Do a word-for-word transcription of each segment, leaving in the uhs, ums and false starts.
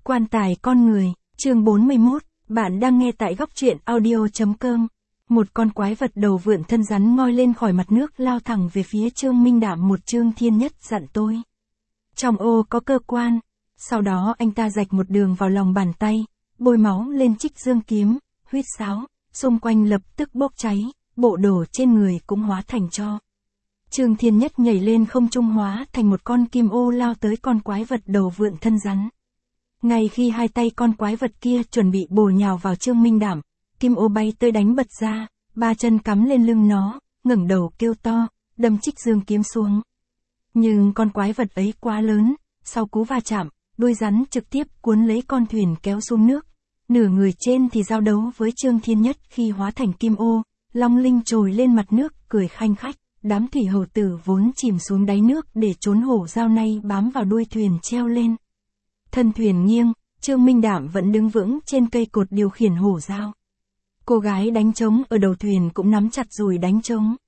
Quan tài con người, chương bốn mươi mốt, bạn đang nghe tại góc truyện audio chấm com. Một con quái vật đầu vượn thân rắn ngoi lên khỏi mặt nước lao thẳng về phía Trương Minh Đạm. Một Trương Thiên Nhất dặn tôi. Trong ô có cơ quan. Sau đó anh ta rạch một đường vào lòng bàn tay, bôi máu lên trích dương kiếm, huýt sáo, xung quanh lập tức bốc cháy, bộ đồ trên người cũng hóa thành tro. Trương Thiên Nhất nhảy lên không trung hóa thành một con kim ô lao tới con quái vật đầu vượn thân rắn. Ngay khi hai tay con quái vật kia chuẩn bị bổ nhào vào Trương Minh Đạm, kim ô bay tới đánh bật ra, ba chân cắm lên lưng nó, ngẩng đầu kêu to, đâm trích dương kiếm xuống. Nhưng con quái vật ấy quá lớn, sau cú va chạm, đuôi rắn trực tiếp cuốn lấy con thuyền kéo xuống nước. Nửa người trên thì giao đấu với Trương Thiên Nhất khi hóa thành kim ô, long linh trồi lên mặt nước, cười khanh khách. Đám thủy hầu tử vốn chìm xuống đáy nước để trốn hổ dao nay bám vào đuôi thuyền treo lên. Thân thuyền nghiêng, Trương Minh Đạm vẫn đứng vững trên cây cột điều khiển hổ dao. Cô gái đánh trống ở đầu thuyền cũng nắm chặt dùi đánh trống.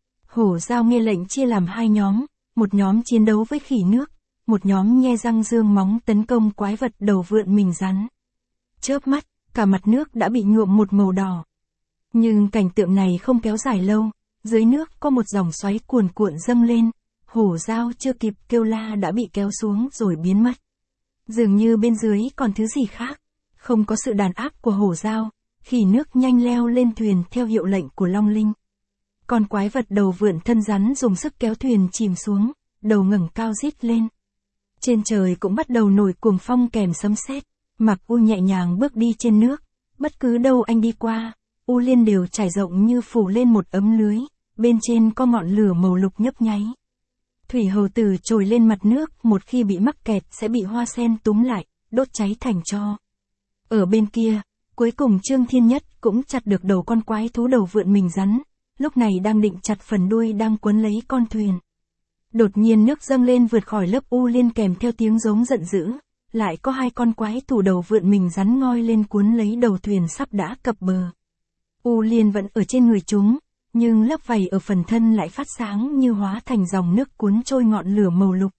Hổ dao nghe lệnh chia làm hai nhóm, một nhóm chiến đấu với khỉ nước, một nhóm nhe răng dương móng tấn công quái vật đầu vượn mình rắn. Chớp mắt, cả mặt nước đã bị nhuộm một màu đỏ. Nhưng cảnh tượng này không kéo dài lâu. Dưới nước có một dòng xoáy cuồn cuộn dâng lên, hổ dao chưa kịp kêu la đã bị kéo xuống rồi biến mất. Dường như bên dưới còn thứ gì khác, không có sự đàn áp của hổ dao, khỉ nước nhanh leo lên thuyền theo hiệu lệnh của Long Linh. Con quái vật đầu vượn thân rắn dùng sức kéo thuyền chìm xuống, đầu ngẩng cao rít lên. Trên trời cũng bắt đầu nổi cuồng phong kèm sấm sét, Mặc U nhẹ nhàng bước đi trên nước, bất cứ đâu anh đi qua, U Liên đều trải rộng như phủ lên một ấm lưới. Bên trên có ngọn lửa màu lục nhấp nháy. Thủy hầu tử trồi lên mặt nước, một khi bị mắc kẹt sẽ bị hoa sen túm lại, đốt cháy thành tro. Ở bên kia, cuối cùng Trương Thiên Nhất cũng chặt được đầu con quái thú đầu vượn mình rắn, lúc này đang định chặt phần đuôi đang quấn lấy con thuyền. Đột nhiên nước dâng lên vượt khỏi lớp U Liên kèm theo tiếng giống giận dữ, lại có hai con quái thú đầu vượn mình rắn ngoi lên cuốn lấy đầu thuyền sắp đã cập bờ. U Liên vẫn ở trên người chúng. Nhưng lớp vảy ở phần thân lại phát sáng như hóa thành dòng nước cuốn trôi ngọn lửa màu lục.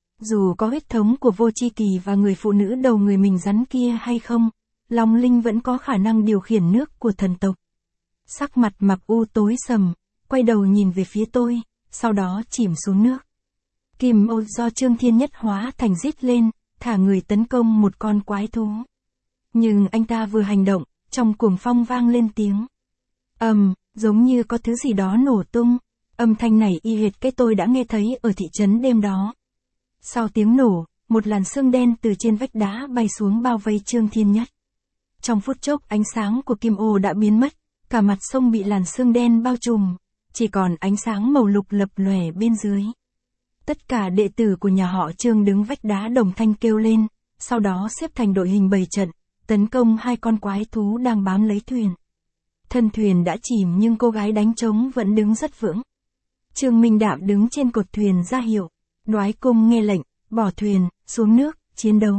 Dù có huyết thống của Vô Chi Kỳ và người phụ nữ đầu người mình rắn kia hay không, Long Linh vẫn có khả năng điều khiển nước của thần tộc. Sắc mặt Mặc U tối sầm, quay đầu nhìn về phía tôi, sau đó chìm xuống nước. Kim ô do Trương Thiên Nhất hóa thành rít lên, thả người tấn công một con quái thú. Nhưng anh ta vừa hành động, trong cuồng phong vang lên tiếng ầm, um, giống như có thứ gì đó nổ tung. Âm thanh này y hệt cái tôi đã nghe thấy ở thị trấn đêm đó. Sau tiếng nổ, một làn sương đen từ trên vách đá bay xuống bao vây Trương Thiên Nhất. Trong phút chốc ánh sáng của kim ô đã biến mất, cả mặt sông bị làn sương đen bao trùm, chỉ còn ánh sáng màu lục lập lòe bên dưới. Tất cả đệ tử của nhà họ Trương đứng vách đá đồng thanh kêu lên, sau đó xếp thành đội hình bày trận, tấn công hai con quái thú đang bám lấy thuyền. Thân thuyền đã chìm nhưng cô gái đánh trống vẫn đứng rất vững. Trương Minh Đạm đứng trên cột thuyền ra hiệu. Đoái Cung nghe lệnh, bỏ thuyền, xuống nước, chiến đấu.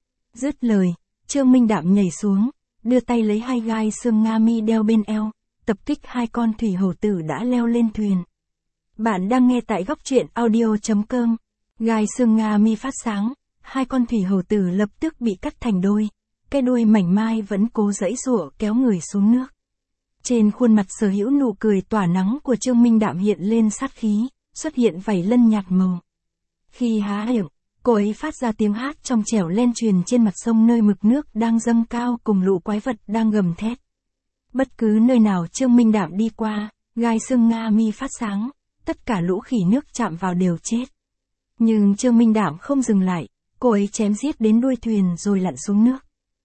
Dứt lời, Trương Minh Đạm nhảy xuống, đưa tay lấy hai gai xương Nga mi đeo bên eo, tập kích hai con thủy hầu tử đã leo lên thuyền. Bạn đang nghe tại góc truyện audio chấm com. Gai xương Nga mi phát sáng, hai con thủy hầu tử lập tức bị cắt thành đôi. Cái đuôi mảnh mai vẫn cố giãy giụa kéo người xuống nước. Trên khuôn mặt sở hữu nụ cười tỏa nắng của Trương Minh Đạm hiện lên sát khí, xuất hiện vảy lân nhạt màu. Khi há miệng, cô ấy phát ra tiếng hát trong trẻo len truyền trên mặt sông nơi mực nước đang dâng cao cùng lũ quái vật đang gầm thét. Bất cứ nơi nào Trương Minh Đạm đi qua, gai xương Nga mi phát sáng, tất cả lũ khỉ nước chạm vào đều chết. Nhưng Trương Minh Đạm không dừng lại, cô ấy chém giết đến đuôi thuyền rồi lặn xuống nước.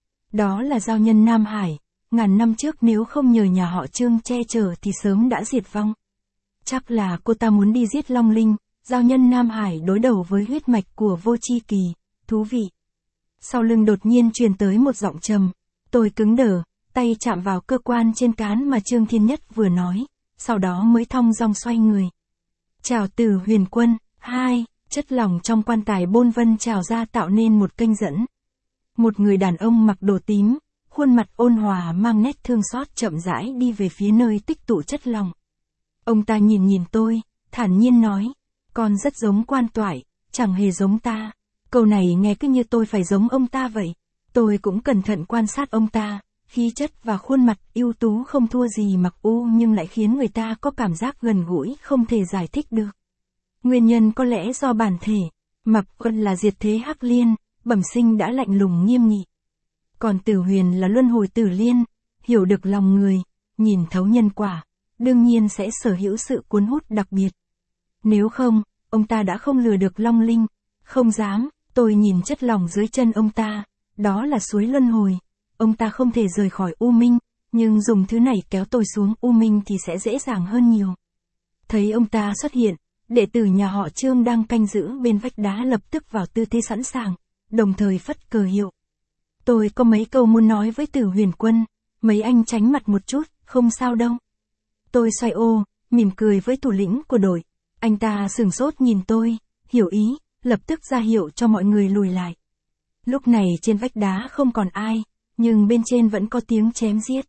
Đó là giao nhân Nam Hải. Ngàn năm trước nếu không nhờ nhà họ Trương che chở thì sớm đã diệt vong. Chắc là cô ta muốn đi giết Long Linh, giao nhân Nam Hải đối đầu với huyết mạch của Vô Chi Kỳ, thú vị. Sau lưng đột nhiên truyền tới một giọng trầm, tôi cứng đờ, tay chạm vào cơ quan trên cán mà Trương Thiên Nhất vừa nói, sau đó mới thong dong xoay người. Trào từ huyền quân, hai, chất lỏng trong quan tài bôn vân trào ra tạo nên một kênh dẫn. Một người đàn ông mặc đồ tím, khuôn mặt ôn hòa mang nét thương xót chậm rãi đi về phía nơi tích tụ chất lỏng. Ông ta nhìn nhìn tôi, thản nhiên nói, con rất giống Quan Toại, chẳng hề giống ta. Câu này nghe cứ như tôi phải giống ông ta vậy. Tôi cũng cẩn thận quan sát ông ta, khí chất và khuôn mặt ưu tú không thua gì Mặc U nhưng lại khiến người ta có cảm giác gần gũi không thể giải thích được. Nguyên nhân có lẽ do bản thể, Mặc Uân là diệt thế Hắc Liên, bẩm sinh đã lạnh lùng nghiêm nghị. Còn Tử Huyền là luân hồi Tử Liên, hiểu được lòng người, nhìn thấu nhân quả, đương nhiên sẽ sở hữu sự cuốn hút đặc biệt. Nếu không, ông ta đã không lừa được Long Linh, không dám, tôi nhìn chất lỏng dưới chân ông ta, đó là suối luân hồi. Ông ta không thể rời khỏi U Minh, nhưng dùng thứ này kéo tôi xuống U Minh thì sẽ dễ dàng hơn nhiều. Thấy ông ta xuất hiện, đệ tử nhà họ Trương đang canh giữ bên vách đá lập tức vào tư thế sẵn sàng, đồng thời phất cờ hiệu. Tôi có mấy câu muốn nói với Tử Huyền Quân, mấy anh tránh mặt một chút, không sao đâu. Tôi xoay ô, mỉm cười với thủ lĩnh của đội, anh ta sửng sốt nhìn tôi, hiểu ý, lập tức ra hiệu cho mọi người lùi lại. Lúc này trên vách đá không còn ai, nhưng bên trên vẫn có tiếng chém giết.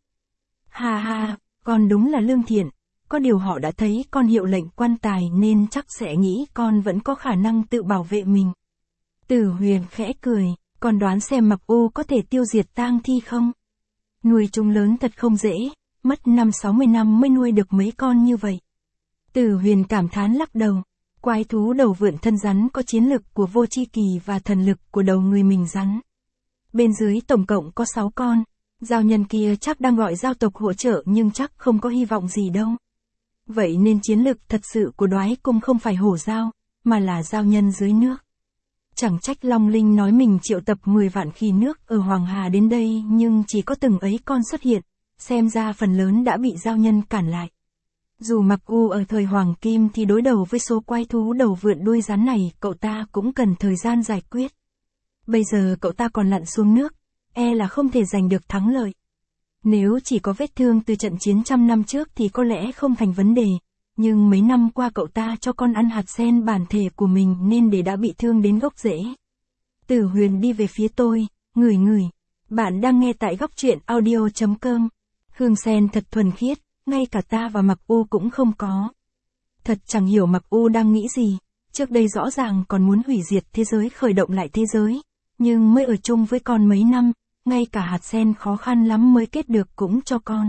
Ha ha, con đúng là lương thiện, có điều họ đã thấy con hiệu lệnh quan tài nên chắc sẽ nghĩ con vẫn có khả năng tự bảo vệ mình. Tử Huyền khẽ cười, con đoán xem Mặc U có thể tiêu diệt tang thi không? Nuôi chúng lớn thật không dễ, mất năm sáu mươi năm mới nuôi được mấy con như vậy. Tử Huyền cảm thán lắc đầu, quái thú đầu vượn thân rắn có chiến lực của vô chi kỳ và thần lực của đầu người mình rắn. Bên dưới tổng cộng có sáu con, giao nhân kia chắc đang gọi giao tộc hỗ trợ nhưng chắc không có hy vọng gì đâu. Vậy nên chiến lực thật sự của Đoái Cung không phải hổ giao, mà là giao nhân dưới nước. Chẳng trách Long Linh nói mình triệu tập mười vạn khí nước ở Hoàng Hà đến đây nhưng chỉ có từng ấy con xuất hiện, xem ra phần lớn đã bị giao nhân cản lại. Dù Mặc U ở thời Hoàng Kim thì đối đầu với số quái thú đầu vượn đuôi rắn này cậu ta cũng cần thời gian giải quyết. Bây giờ cậu ta còn lặn xuống nước, e là không thể giành được thắng lợi. Nếu chỉ có vết thương từ trận chiến trăm năm trước thì có lẽ không thành vấn đề, nhưng mấy năm qua cậu ta cho con ăn hạt sen bản thể của mình nên để đã bị thương đến gốc rễ. Tử Huyền đi về phía tôi, ngửi ngửi. Bạn đang nghe tại góc truyện audio chấm com. Hương sen thật thuần khiết, ngay cả ta và Mặc U cũng không có. Thật chẳng hiểu Mặc U đang nghĩ gì, trước đây rõ ràng còn muốn hủy diệt thế giới khởi động lại thế giới, nhưng mới ở chung với con mấy năm, ngay cả hạt sen khó khăn lắm mới kết được cũng cho con.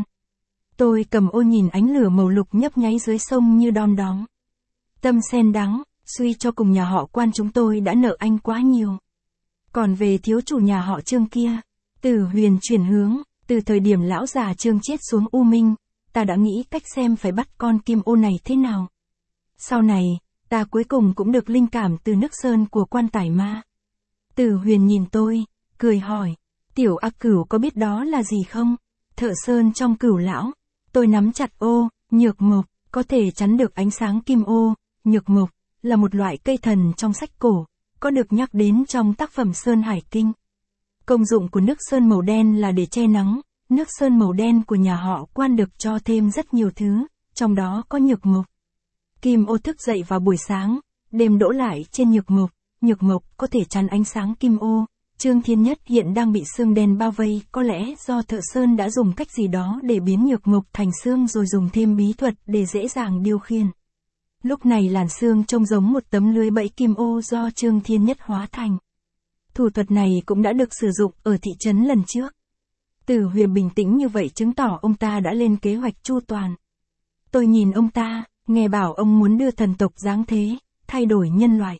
Tôi cầm ô nhìn ánh lửa màu lục nhấp nháy dưới sông như đom đóm. Tâm sen đắng, suy cho cùng nhà họ Quan chúng tôi đã nợ anh quá nhiều. Còn về thiếu chủ nhà họ Trương kia, Tử Huyền chuyển hướng, từ thời điểm lão già Trương chết xuống U Minh, ta đã nghĩ cách xem phải bắt con kim ô này thế nào. Sau này, ta cuối cùng cũng được linh cảm từ nước sơn của Quan Tài Ma. Tử Huyền nhìn tôi, cười hỏi, Tiểu A Cửu có biết đó là gì không? Thợ sơn trong Cửu lão. Tôi nắm chặt ô, nhược mộc, có thể chắn được ánh sáng kim ô. Nhược mộc là một loại cây thần trong sách cổ, có được nhắc đến trong tác phẩm Sơn Hải Kinh. Công dụng của nước sơn màu đen là để che nắng, nước sơn màu đen của nhà họ Quan được cho thêm rất nhiều thứ, trong đó có nhược mộc. Kim ô thức dậy vào buổi sáng, đêm đỗ lại trên nhược mộc, nhược mộc có thể chắn ánh sáng kim ô. Trương Thiên Nhất hiện đang bị xương đen bao vây, có lẽ do thợ sơn đã dùng cách gì đó để biến nhược mộc thành xương rồi dùng thêm bí thuật để dễ dàng điều khiển. Lúc này làn xương trông giống một tấm lưới bẫy kim ô do Trương Thiên Nhất hóa thành. Thủ thuật này cũng đã được sử dụng ở thị trấn lần trước. Tử Huyền bình tĩnh như vậy chứng tỏ ông ta đã lên kế hoạch chu toàn. Tôi nhìn ông ta, nghe bảo ông muốn đưa thần tộc giáng thế, thay đổi nhân loại.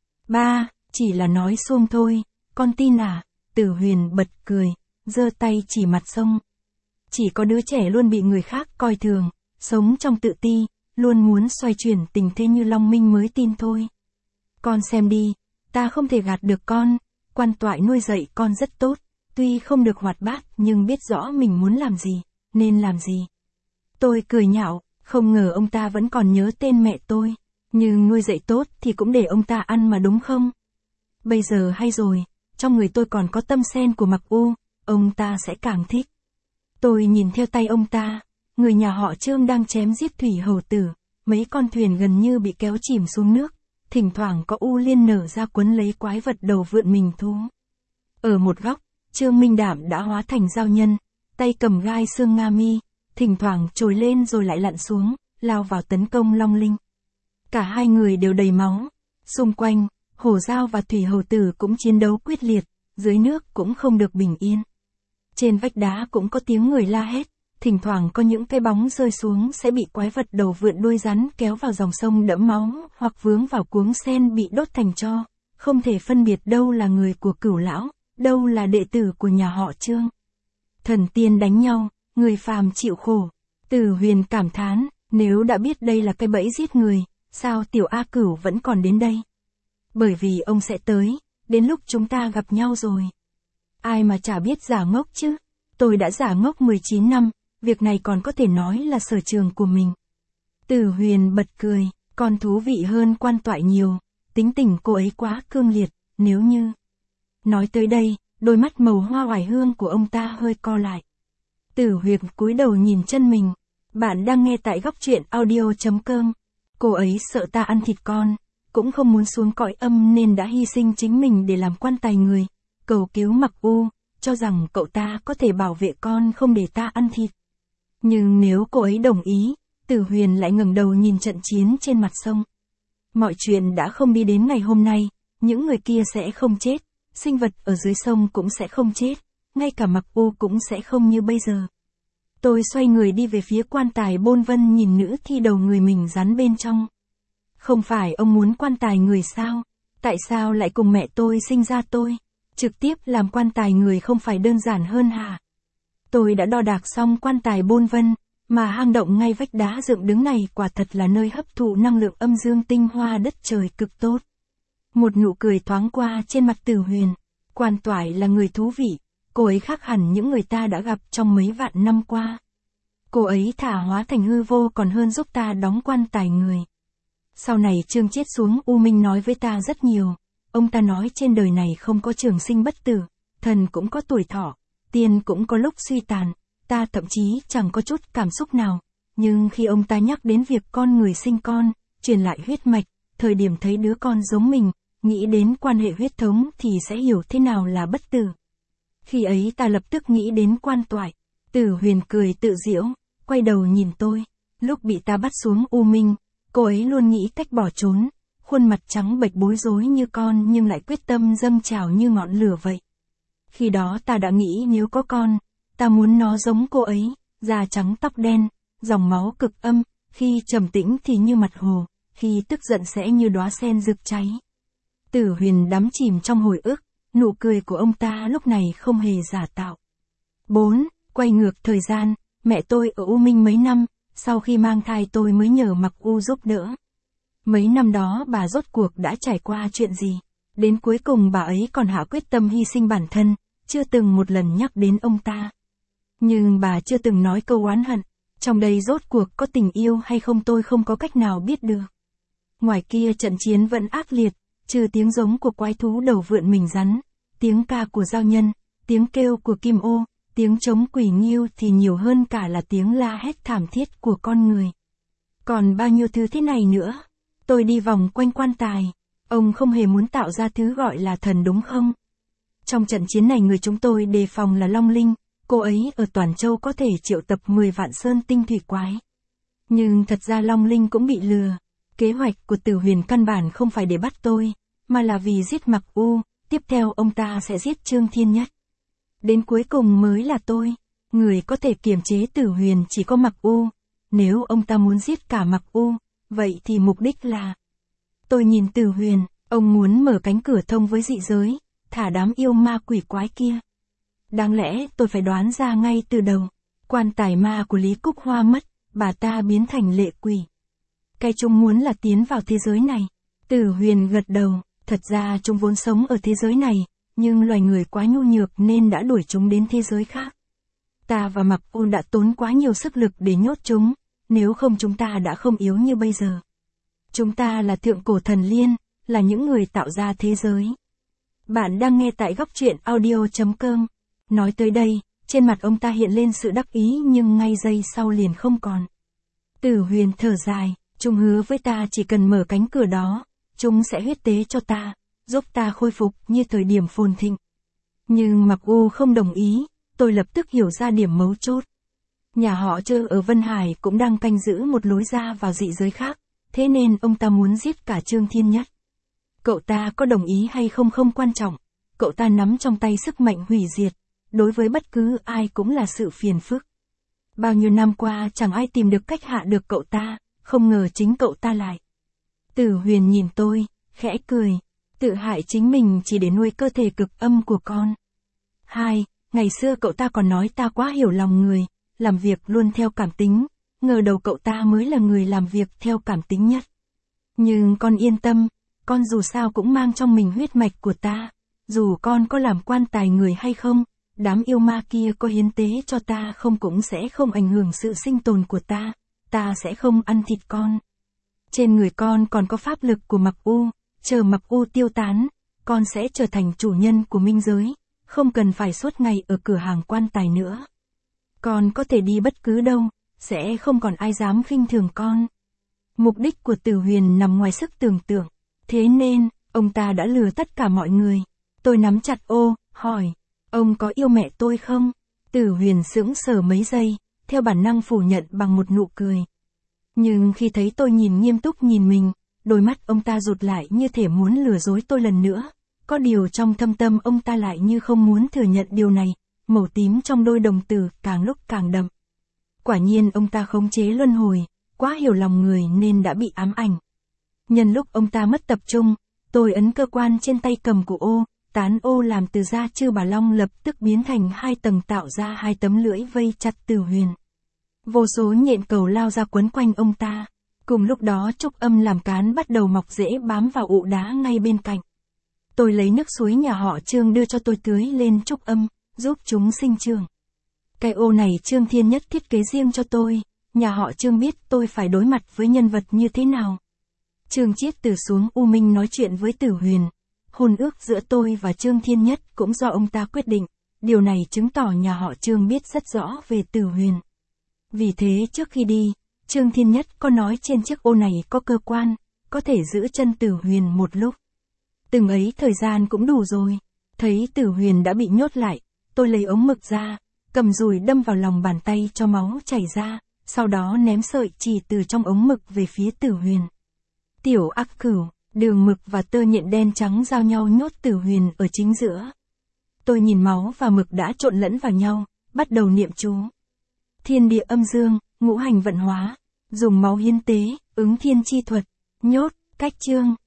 Ba, chỉ là nói xuông thôi. Con tin à? Tử Huyền bật cười, giơ tay chỉ mặt sông. Chỉ có đứa trẻ luôn bị người khác coi thường, sống trong tự ti, luôn muốn xoay chuyển tình thế như Long Minh mới tin thôi. Con xem đi, ta không thể gạt được con, Quan Toại nuôi dạy con rất tốt, tuy không được hoạt bát nhưng biết rõ mình muốn làm gì, nên làm gì. Tôi cười nhạo, không ngờ ông ta vẫn còn nhớ tên mẹ tôi, nhưng nuôi dạy tốt thì cũng để ông ta ăn mà đúng không? Bây giờ hay rồi. Trong người tôi còn có tâm sen của Mặc U, ông ta sẽ càng thích. Tôi nhìn theo tay ông ta, người nhà họ Trương đang chém giết thủy hầu tử, mấy con thuyền gần như bị kéo chìm xuống nước, thỉnh thoảng có u liên nở ra quấn lấy quái vật đầu vượn mình thú. Ở một góc, Trương Minh Đảm đã hóa thành giao nhân, tay cầm gai xương Nga Mi, thỉnh thoảng trồi lên rồi lại lặn xuống, lao vào tấn công Long Linh. Cả hai người đều đầy máu, xung quanh, hổ giao và thủy hầu tử cũng chiến đấu quyết liệt, dưới nước cũng không được bình yên. Trên vách đá cũng có tiếng người la hét, thỉnh thoảng có những cái bóng rơi xuống sẽ bị quái vật đầu vượn đuôi rắn kéo vào dòng sông đẫm máu, hoặc vướng vào cuống sen bị đốt thành tro, không thể phân biệt đâu là người của Cửu lão, đâu là đệ tử của nhà họ Trương. Thần tiên đánh nhau, người phàm chịu khổ. Tử Huyền cảm thán, nếu đã biết đây là cái bẫy giết người, sao tiểu A Cửu vẫn còn đến đây? Bởi vì ông sẽ tới, đến lúc chúng ta gặp nhau rồi. Ai mà chả biết giả ngốc chứ? Tôi đã giả ngốc mười chín năm, việc này còn có thể nói là sở trường của mình. Tử Huyền bật cười, còn thú vị hơn Quan Toại nhiều, tính tình cô ấy quá cương liệt, nếu như... Nói tới đây, đôi mắt màu hoa oải hương của ông ta hơi co lại. Tử Huyền cúi đầu nhìn chân mình. Bạn đang nghe tại góc truyện audio chấm com. Cô ấy sợ ta ăn thịt con, cũng không muốn xuống cõi âm nên đã hy sinh chính mình để làm quan tài người, cầu cứu Mặc U, cho rằng cậu ta có thể bảo vệ con không để ta ăn thịt. Nhưng nếu cô ấy đồng ý, Tử Huyền lại ngẩng đầu nhìn trận chiến trên mặt sông. Mọi chuyện đã không đi đến ngày hôm nay, những người kia sẽ không chết, sinh vật ở dưới sông cũng sẽ không chết, ngay cả Mặc U cũng sẽ không như bây giờ. Tôi xoay người đi về phía quan tài Bôn Vân nhìn nữ thi đầu người mình rắn bên trong. Không phải ông muốn quan tài người sao? Tại sao lại cùng mẹ tôi sinh ra tôi? Trực tiếp làm quan tài người không phải đơn giản hơn hả? Tôi đã đo đạc xong quan tài Bôn Vân, mà hang động ngay vách đá dựng đứng này quả thật là nơi hấp thụ năng lượng âm dương tinh hoa đất trời cực tốt. Một nụ cười thoáng qua trên mặt Tử Huyền. Quan Toại là người thú vị, cô ấy khác hẳn những người ta đã gặp trong mấy vạn năm qua. Cô ấy thả hóa thành hư vô còn hơn giúp ta đóng quan tài người. Sau này Trương chết xuống U Minh nói với ta rất nhiều. Ông ta nói trên đời này không có trường sinh bất tử, thần cũng có tuổi thọ, tiên cũng có lúc suy tàn, ta thậm chí chẳng có chút cảm xúc nào. Nhưng khi ông ta nhắc đến việc con người sinh con, truyền lại huyết mạch, thời điểm thấy đứa con giống mình, nghĩ đến quan hệ huyết thống thì sẽ hiểu thế nào là bất tử. Khi ấy ta lập tức nghĩ đến Quan Toại. Tử Huyền cười tự giễu, quay đầu nhìn tôi. Lúc bị ta bắt xuống U Minh, cô ấy luôn nghĩ cách bỏ trốn, khuôn mặt trắng bệch bối rối như con nhưng lại quyết tâm dâng trào như ngọn lửa vậy. Khi đó ta đã nghĩ nếu có con, ta muốn nó giống cô ấy, da trắng tóc đen, dòng máu cực âm, khi trầm tĩnh thì như mặt hồ, khi tức giận sẽ như đóa sen rực cháy. Tử Huyền đắm chìm trong hồi ức, nụ cười của ông ta lúc này không hề giả tạo. bốn. Quay ngược thời gian, mẹ tôi ở U Minh mấy năm, sau khi mang thai tôi mới nhờ Mặc U giúp đỡ. Mấy năm đó bà rốt cuộc đã trải qua chuyện gì? Đến cuối cùng bà ấy còn hạ quyết tâm hy sinh bản thân, chưa từng một lần nhắc đến ông ta. Nhưng bà chưa từng nói câu oán hận, trong đây rốt cuộc có tình yêu hay không tôi không có cách nào biết được. Ngoài kia trận chiến vẫn ác liệt, trừ tiếng giống của quái thú đầu vượn mình rắn, tiếng ca của giao nhân, tiếng kêu của kim ô, tiếng trống quỷ nghiêu thì nhiều hơn cả là tiếng la hét thảm thiết của con người. Còn bao nhiêu thứ thế này nữa? Tôi đi vòng quanh quan tài. Ông không hề muốn tạo ra thứ gọi là thần đúng không? Trong trận chiến này người chúng tôi đề phòng là Long Linh, cô ấy ở Toàn Châu có thể triệu tập mười vạn sơn tinh thủy quái. Nhưng thật ra Long Linh cũng bị lừa. Kế hoạch của Tử Huyền căn bản không phải để bắt tôi, mà là vì giết Mặc U, tiếp theo ông ta sẽ giết Trương Thiên Nhất. Đến cuối cùng mới là tôi, người có thể kiềm chế Tử Huyền chỉ có Mặc U. Nếu ông ta muốn giết cả Mặc U, vậy thì mục đích là... Tôi nhìn Tử Huyền, ông muốn mở cánh cửa thông với dị giới, thả đám yêu ma quỷ quái kia. Đáng lẽ tôi phải đoán ra ngay từ đầu, quan tài ma của Lý Cúc Hoa mất, bà ta biến thành lệ quỷ. Cái chúng muốn là tiến vào thế giới này. Tử Huyền gật đầu, thật ra chúng vốn sống ở thế giới này, nhưng loài người quá nhu nhược nên đã đuổi chúng đến thế giới khác. Ta và Mặc U đã tốn quá nhiều sức lực để nhốt chúng, nếu không chúng ta đã không yếu như bây giờ. Chúng ta là thượng cổ thần liên, là những người tạo ra thế giới. Bạn đang nghe tại góc truyện audio chấm com. Nói tới đây, trên mặt ông ta hiện lên sự đắc ý nhưng ngay giây sau liền không còn. Tử Huyền thở dài, chúng hứa với ta chỉ cần mở cánh cửa đó, chúng sẽ huyết tế cho ta, giúp ta khôi phục như thời điểm phồn thịnh. Nhưng Mặc U không đồng ý, tôi lập tức hiểu ra điểm mấu chốt. Nhà họ Trơ ở Vân Hải cũng đang canh giữ một lối ra vào dị giới khác, thế nên ông ta muốn giết cả Trương Thiên Nhất. Cậu ta có đồng ý hay không không quan trọng, cậu ta nắm trong tay sức mạnh hủy diệt, đối với bất cứ ai cũng là sự phiền phức. Bao nhiêu năm qua chẳng ai tìm được cách hạ được cậu ta, không ngờ chính cậu ta lại. Tử Huyền nhìn tôi, khẽ cười, tự hại chính mình chỉ để nuôi cơ thể cực âm của con. Hai, ngày xưa cậu ta còn nói ta quá hiểu lòng người, làm việc luôn theo cảm tính, ngờ đầu cậu ta mới là người làm việc theo cảm tính nhất. Nhưng con yên tâm, con dù sao cũng mang trong mình huyết mạch của ta, dù con có làm quan tài người hay không, đám yêu ma kia có hiến tế cho ta không cũng sẽ không ảnh hưởng sự sinh tồn của ta, ta sẽ không ăn thịt con. Trên người con còn có pháp lực của Mặc U, chờ Mặc U tiêu tán, con sẽ trở thành chủ nhân của minh giới, không cần phải suốt ngày ở cửa hàng quan tài nữa. Con có thể đi bất cứ đâu, sẽ không còn ai dám khinh thường con. Mục đích của Tử Huyền nằm ngoài sức tưởng tượng, thế nên, ông ta đã lừa tất cả mọi người. Tôi nắm chặt ô, hỏi, ông có yêu mẹ tôi không? Tử Huyền sững sờ mấy giây, theo bản năng phủ nhận bằng một nụ cười. Nhưng khi thấy tôi nhìn nghiêm túc nhìn mình, đôi mắt ông ta rụt lại như thể muốn lừa dối tôi lần nữa. Có điều trong thâm tâm ông ta lại như không muốn thừa nhận điều này, màu tím trong đôi đồng tử càng lúc càng đậm. Quả nhiên ông ta khống chế luân hồi, quá hiểu lòng người nên đã bị ám ảnh. Nhân lúc ông ta mất tập trung, tôi ấn cơ quan trên tay cầm của ô, tán ô làm từ da chư bà long lập tức biến thành hai tầng tạo ra hai tấm lưỡi vây chặt Tử Huyền. Vô số nhện cầu lao ra quấn quanh ông ta. Cùng lúc đó trúc âm làm cán bắt đầu mọc rễ bám vào ụ đá ngay bên cạnh. Tôi lấy nước suối nhà họ Trương đưa cho tôi tưới lên trúc âm, giúp chúng sinh trưởng. Cái ô này Trương Thiên Nhất thiết kế riêng cho tôi, nhà họ Trương biết tôi phải đối mặt với nhân vật như thế nào. Trương Chiết từ xuống U Minh nói chuyện với Tử Huyền. Hôn ước giữa tôi và Trương Thiên Nhất cũng do ông ta quyết định, điều này chứng tỏ nhà họ Trương biết rất rõ về Tử Huyền. Vì thế trước khi đi, Trương Thiên Nhất có nói trên chiếc ô này có cơ quan, có thể giữ chân Tử Huyền một lúc. Từng ấy thời gian cũng đủ rồi. Thấy Tử Huyền đã bị nhốt lại, tôi lấy ống mực ra, cầm dùi đâm vào lòng bàn tay cho máu chảy ra, sau đó ném sợi chỉ từ trong ống mực về phía Tử Huyền. Tiểu Ác Cửu, đường mực và tơ nhện đen trắng giao nhau nhốt Tử Huyền ở chính giữa. Tôi nhìn máu và mực đã trộn lẫn vào nhau, bắt đầu niệm chú. Thiên địa âm dương, ngũ hành vận hóa, dùng máu hiến tế, ứng thiên chi thuật, nhốt, cách chương.